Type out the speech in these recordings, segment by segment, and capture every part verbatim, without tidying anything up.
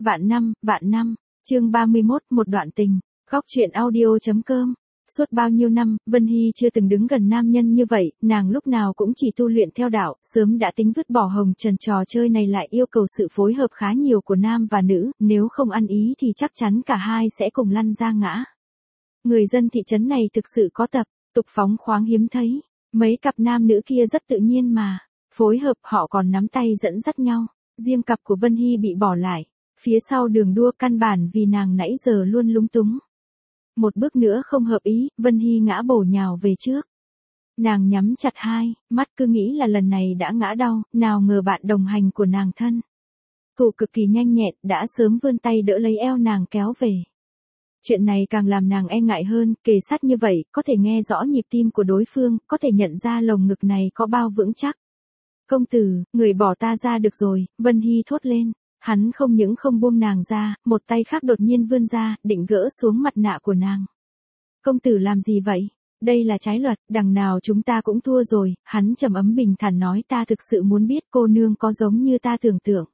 Vạn năm, vạn năm, chương ba mươi mốt, một đoạn tình, góc truyện audio.com. Suốt bao nhiêu năm, Vân Hy chưa từng đứng gần nam nhân như vậy, nàng lúc nào cũng chỉ tu luyện theo đạo, sớm đã tính vứt bỏ hồng trần, trò chơi này lại yêu cầu sự phối hợp khá nhiều của nam và nữ, nếu không ăn ý thì chắc chắn cả hai sẽ cùng lăn ra ngã. Người dân thị trấn này thực sự có tập, tục phóng khoáng hiếm thấy, mấy cặp nam nữ kia rất tự nhiên mà, phối hợp họ còn nắm tay dẫn dắt nhau, riêng cặp của Vân Hy bị bỏ lại, phía sau đường đua căn bản vì nàng nãy giờ luôn lúng túng. Một bước nữa không hợp ý, Vân Hy ngã bổ nhào về trước. Nàng nhắm chặt hai, mắt cứ nghĩ là lần này đã ngã đau, nào ngờ bạn đồng hành của nàng thân. Cụ cực kỳ nhanh nhẹn, đã sớm vươn tay đỡ lấy eo nàng kéo về. Chuyện này càng làm nàng e ngại hơn, kề sát như vậy, có thể nghe rõ nhịp tim của đối phương, có thể nhận ra lồng ngực này có bao vững chắc. Công tử, người bỏ ta ra được rồi, Vân Hy thốt lên. Hắn không những không buông nàng ra, một tay khác đột nhiên vươn ra, định gỡ xuống mặt nạ của nàng. Công tử làm gì vậy? Đây là trái luật, đằng nào chúng ta cũng thua rồi, hắn trầm ấm bình thản nói, ta thực sự muốn biết cô nương có giống như ta tưởng tượng.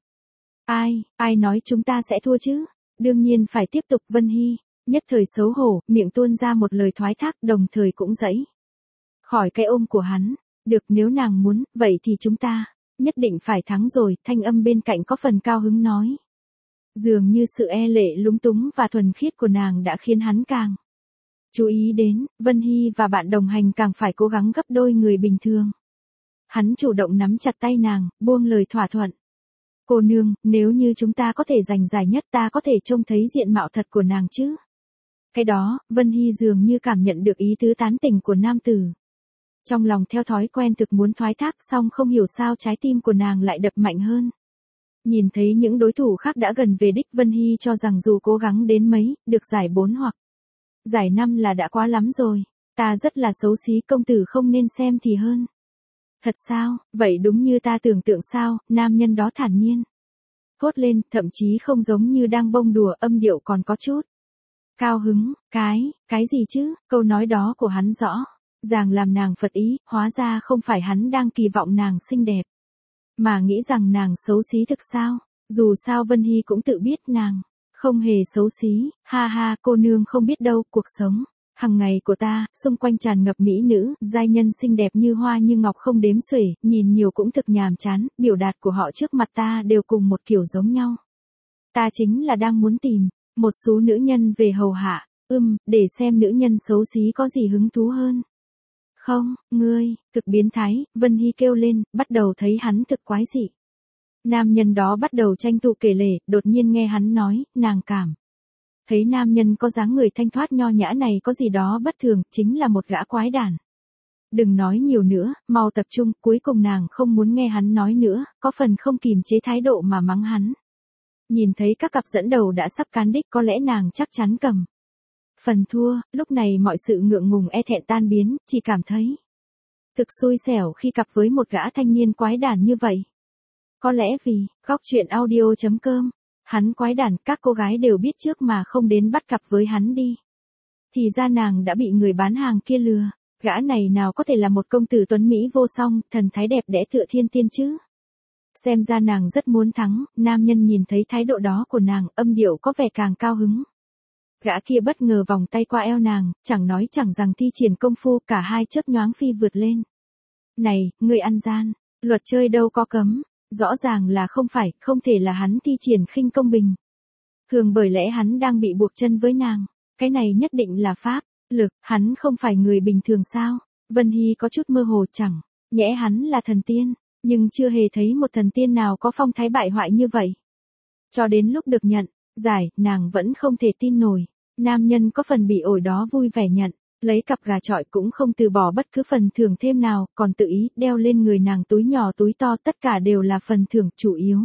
Ai, ai nói chúng ta sẽ thua chứ? Đương nhiên phải tiếp tục. Vân Hy, nhất thời xấu hổ, miệng tuôn ra một lời thoái thác, đồng thời cũng dãy khỏi cái ôm của hắn. Được, nếu nàng muốn, vậy thì chúng ta nhất định phải thắng rồi, thanh âm bên cạnh có phần cao hứng nói. Dường như sự e lệ lúng túng và thuần khiết của nàng đã khiến hắn càng chú ý đến, Vân Hy và bạn đồng hành càng phải cố gắng gấp đôi người bình thường. Hắn chủ động nắm chặt tay nàng, buông lời thỏa thuận. Cô nương, nếu như chúng ta có thể giành giải nhất, ta có thể trông thấy diện mạo thật của nàng chứ? Cái đó, Vân Hy dường như cảm nhận được ý tứ tán tỉnh của nam tử. Trong lòng theo thói quen thực muốn thoái thác, xong không hiểu sao trái tim của nàng lại đập mạnh hơn. Nhìn thấy những đối thủ khác đã gần về đích, Vân Hy cho rằng dù cố gắng đến mấy, được giải bốn hoặc giải năm là đã quá lắm rồi. Ta rất là xấu xí, công tử không nên xem thì hơn. Thật sao, vậy đúng như ta tưởng tượng sao? Nam nhân đó thản nhiên thốt lên, thậm chí không giống như đang bông đùa, âm điệu còn có chút cao hứng. Cái, cái gì chứ? Câu nói đó của hắn rõ ràng làm nàng phật ý, hóa ra không phải hắn đang kỳ vọng nàng xinh đẹp, mà nghĩ rằng nàng xấu xí thực sao? Dù sao Vân Hy cũng tự biết nàng không hề xấu xí, ha ha, cô nương không biết đâu, cuộc sống hằng ngày của ta, xung quanh tràn ngập mỹ nữ, giai nhân xinh đẹp như hoa như ngọc không đếm xuể, nhìn nhiều cũng thực nhàm chán, biểu đạt của họ trước mặt ta đều cùng một kiểu giống nhau. Ta chính là đang muốn tìm một số nữ nhân về hầu hạ, ưm, để xem nữ nhân xấu xí có gì hứng thú hơn. Không, ngươi, thực biến thái, Vân Hy kêu lên, bắt đầu thấy hắn thực quái dị. Nam nhân đó bắt đầu tranh thủ kể lể, đột nhiên nghe hắn nói, nàng cảm thấy nam nhân có dáng người thanh thoát nho nhã này có gì đó bất thường, chính là một gã quái đản. Đừng nói nhiều nữa, mau tập trung, cuối cùng nàng không muốn nghe hắn nói nữa, có phần không kìm chế thái độ mà mắng hắn. Nhìn thấy các cặp dẫn đầu đã sắp cán đích, có lẽ nàng chắc chắn cầm phần thua, lúc này mọi sự ngượng ngùng e thẹn tan biến, chỉ cảm thấy thực xui xẻo khi cặp với một gã thanh niên quái đản như vậy. Có lẽ vì, góc truyện audio.com, hắn quái đản, các cô gái đều biết trước mà không đến bắt cặp với hắn đi. Thì ra nàng đã bị người bán hàng kia lừa, gã này nào có thể là một công tử tuấn Mỹ vô song, thần thái đẹp đẽ tựa thiên tiên chứ. Xem ra nàng rất muốn thắng, nam nhân nhìn thấy thái độ đó của nàng, âm điệu có vẻ càng cao hứng. Gã kia bất ngờ vòng tay qua eo nàng, chẳng nói chẳng rằng thi triển công phu, cả hai chớp nhoáng phi vượt lên. Này, người ăn gian, luật chơi đâu có cấm, rõ ràng là không phải, không thể là hắn thi triển khinh công bình thường, bởi lẽ hắn đang bị buộc chân với nàng, cái này nhất định là pháp lực, hắn không phải người bình thường sao? Vân Hy có chút mơ hồ, chẳng nhẽ hắn là thần tiên, nhưng chưa hề thấy một thần tiên nào có phong thái bại hoại như vậy. Cho đến lúc được nhận giải, nàng vẫn không thể tin nổi. Nam nhân có phần bị ổi đó vui vẻ nhận lấy cặp gà chọi, cũng không từ bỏ bất cứ phần thưởng thêm nào, còn tự ý đeo lên người nàng túi nhỏ túi to, tất cả đều là phần thưởng, chủ yếu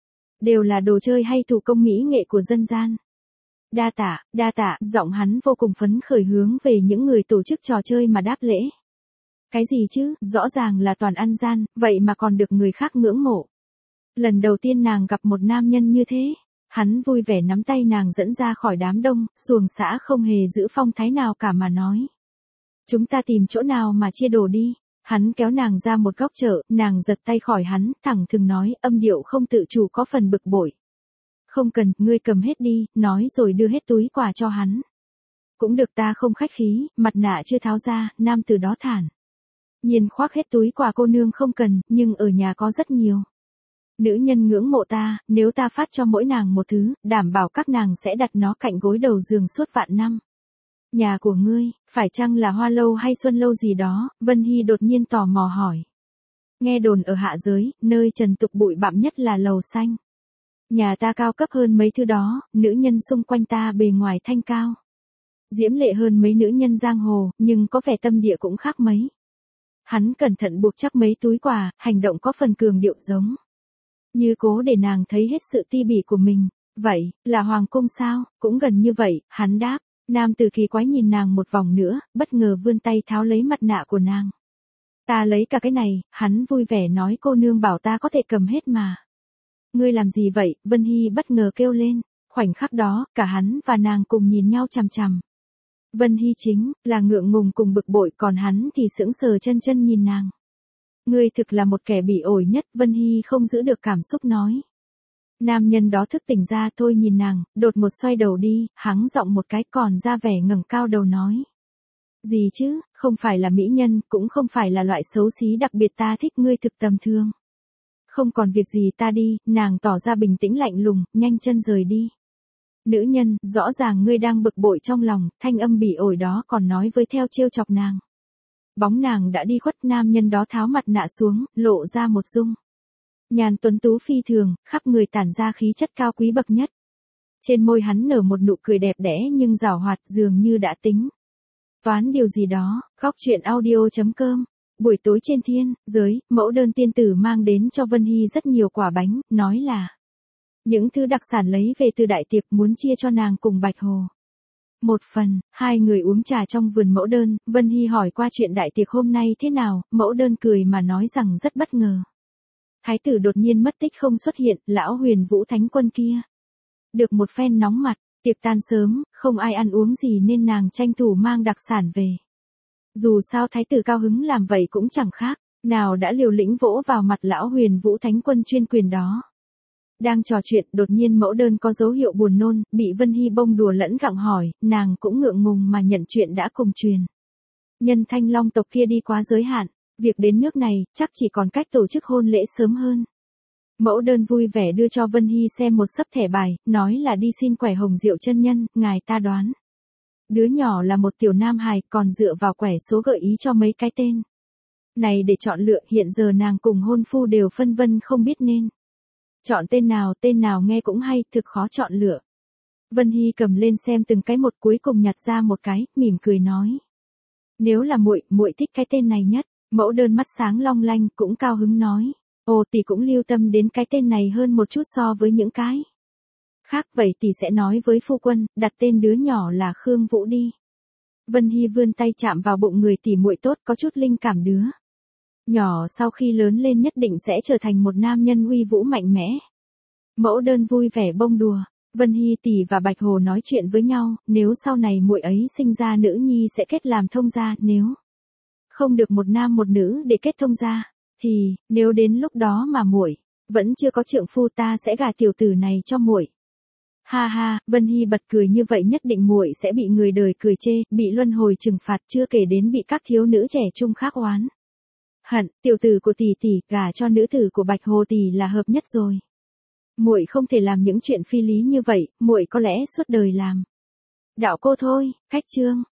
đều là đồ chơi hay thủ công mỹ nghệ của dân gian. Đa tạ, đa tạ, giọng hắn vô cùng phấn khởi hướng về những người tổ chức trò chơi mà đáp lễ. Cái gì chứ, rõ ràng là toàn ăn gian, vậy mà còn được người khác ngưỡng mộ. Lần đầu tiên nàng gặp một nam nhân như thế. Hắn vui vẻ nắm tay nàng dẫn ra khỏi đám đông, xuồng xã không hề giữ phong thái nào cả mà nói. Chúng ta tìm chỗ nào mà chia đồ đi. Hắn kéo nàng ra một góc chợ, nàng giật tay khỏi hắn, thẳng thừng nói, âm điệu không tự chủ có phần bực bội. Không cần, ngươi cầm hết đi, nói rồi đưa hết túi quà cho hắn. Cũng được, ta không khách khí, mặt nạ chưa tháo ra, nam từ đó thản nhiên khoác hết túi quà. Cô nương không cần, nhưng ở nhà có rất nhiều nữ nhân ngưỡng mộ ta, nếu ta phát cho mỗi nàng một thứ, đảm bảo các nàng sẽ đặt nó cạnh gối đầu giường suốt vạn năm. Nhà của ngươi, phải chăng là Hoa Lâu hay Xuân Lâu gì đó? Vân Hy đột nhiên tò mò hỏi. Nghe đồn ở hạ giới, nơi trần tục bụi bặm nhất là lầu xanh. Nhà ta cao cấp hơn mấy thứ đó, nữ nhân xung quanh ta bề ngoài thanh cao diễm lệ hơn mấy nữ nhân giang hồ, nhưng có vẻ tâm địa cũng khác mấy. Hắn cẩn thận buộc chắc mấy túi quà, hành động có phần cường điệu giống như cố để nàng thấy hết sự ti bỉ của mình. Vậy, là hoàng cung sao? Cũng gần như vậy, hắn đáp. Nam tử kỳ quái nhìn nàng một vòng nữa, bất ngờ vươn tay tháo lấy mặt nạ của nàng. Ta lấy cả cái này, hắn vui vẻ nói, cô nương bảo ta có thể cầm hết mà. Ngươi làm gì vậy? Vân Hy bất ngờ kêu lên. Khoảnh khắc đó, cả hắn và nàng cùng nhìn nhau chằm chằm. Vân Hy chính là ngượng ngùng cùng bực bội, còn hắn thì sững sờ chân chân nhìn nàng. Ngươi thực là một kẻ bị ổi nhất. Vân Hy không giữ được cảm xúc nói. Nam nhân đó thức tỉnh ra, thôi nhìn nàng, đột ngột xoay đầu đi, hắng giọng một cái, còn ra vẻ ngẩng cao đầu nói. Gì chứ, không phải là mỹ nhân, cũng không phải là loại xấu xí đặc biệt, ta thích ngươi thực tầm thường. Không còn việc gì, ta đi. Nàng tỏ ra bình tĩnh lạnh lùng, nhanh chân rời đi. Nữ nhân, rõ ràng ngươi đang bực bội trong lòng, thanh âm bị ổi đó còn nói với theo trêu chọc nàng. Bóng nàng đã đi khuất, nam nhân đó tháo mặt nạ xuống, lộ ra một dung nhàn tuấn tú phi thường, khắp người tản ra khí chất cao quý bậc nhất. Trên môi hắn nở một nụ cười đẹp đẽ nhưng giảo hoạt, dường như đã tính toán điều gì đó. Góc truyện audio chấm com. Buổi tối trên thiên giới, mẫu đơn tiên tử mang đến cho Vân Hy rất nhiều quả bánh, nói là những thứ đặc sản lấy về từ đại tiệc, muốn chia cho nàng cùng Bạch Hồ một phần. Hai người uống trà trong vườn mẫu đơn, Vân Hy hỏi qua chuyện đại tiệc hôm nay thế nào, mẫu đơn cười mà nói rằng rất bất ngờ. Thái tử đột nhiên mất tích không xuất hiện, lão Huyền Vũ Thánh Quân kia được một phen nóng mặt, tiệc tan sớm, không ai ăn uống gì nên nàng tranh thủ mang đặc sản về. Dù sao thái tử cao hứng làm vậy cũng chẳng khác nào đã liều lĩnh vỗ vào mặt lão Huyền Vũ Thánh Quân chuyên quyền đó. Đang trò chuyện, đột nhiên mẫu đơn có dấu hiệu buồn nôn, bị Vân Hy bông đùa lẫn gặng hỏi, nàng cũng ngượng ngùng mà nhận chuyện đã cùng truyền nhân Thanh Long tộc kia đi quá giới hạn. Việc đến nước này, chắc chỉ còn cách tổ chức hôn lễ sớm hơn. Mẫu đơn vui vẻ đưa cho Vân Hy xem một sấp thẻ bài, nói là đi xin quẻ Hồng Diệu chân nhân, ngài ta đoán. Đứa nhỏ là một tiểu nam hài, còn dựa vào quẻ số gợi ý cho mấy cái tên này để chọn lựa. Hiện giờ nàng cùng hôn phu đều phân vân không biết nên chọn tên nào, tên nào nghe cũng hay, thực khó chọn lựa. Vân Hy cầm lên xem từng cái một, cuối cùng nhặt ra một cái, mỉm cười nói. Nếu là muội, muội thích cái tên này nhất. Mẫu đơn mắt sáng long lanh, cũng cao hứng nói. Ồ, tỷ cũng lưu tâm đến cái tên này hơn một chút so với những cái khác, vậy tỷ sẽ nói với phu quân, đặt tên đứa nhỏ là Khương Vũ đi. Vân Hy vươn tay chạm vào bụng người tỷ muội tốt, có chút linh cảm, đứa nhỏ sau khi lớn lên nhất định sẽ trở thành một nam nhân uy vũ mạnh mẽ. Mẫu đơn vui vẻ bông đùa. Vân Hy tỷ và Bạch Hồ nói chuyện với nhau, nếu sau này muội ấy sinh ra nữ nhi sẽ kết làm thông gia, nếu không được một nam một nữ để kết thông gia, thì nếu đến lúc đó mà muội vẫn chưa có trượng phu, ta sẽ gả tiểu tử này cho muội. Ha ha, Vân Hy bật cười, như vậy nhất định muội sẽ bị người đời cười chê, bị luân hồi trừng phạt, chưa kể đến bị các thiếu nữ trẻ trung khác oán hận. Tiểu tử của tỷ tỷ gả cho nữ tử của Bạch Hồ tỷ là hợp nhất rồi. Muội không thể làm những chuyện phi lý như vậy, muội có lẽ suốt đời làm đạo cô thôi. Cách chương